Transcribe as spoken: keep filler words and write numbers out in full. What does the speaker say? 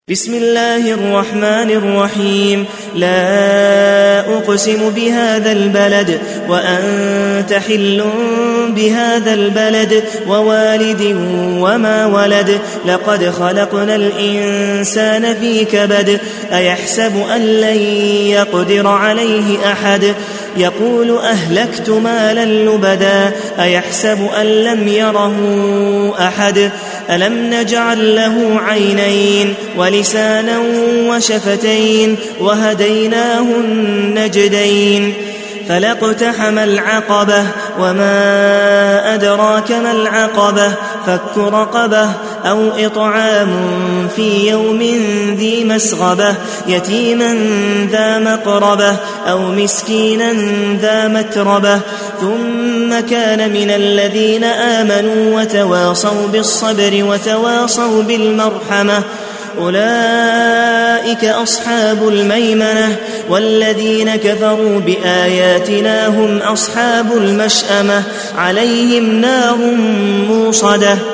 بسم الله الرحمن الرحيم. لا أقسم بهذا البلد وأنت حل بهذا البلد ووالد وما ولد. لقد خلقنا الإنسان في كبد. أيحسب أن لن يقدر عليه أحد. يقول أهلكت مالا لبدا. أيحسب أن لم يره أحد. ألم نجعل له عينين ولسانا وشفتين وهديناه النجدين. فلاقتحم العقبة وما أدراك ما العقبة. فك رقبة أو إطعام في يوم ذي مسغبة. يتيما ذا مقربة أو مسكينا ذا متربة. ثم كان من الذين آمنوا وتواصوا بالصبر وتواصوا بالمرحمة. أولئك أصحاب الميمنة. والذين كفروا بآياتنا هم أصحاب المشأمة. عليهم نار موصدة.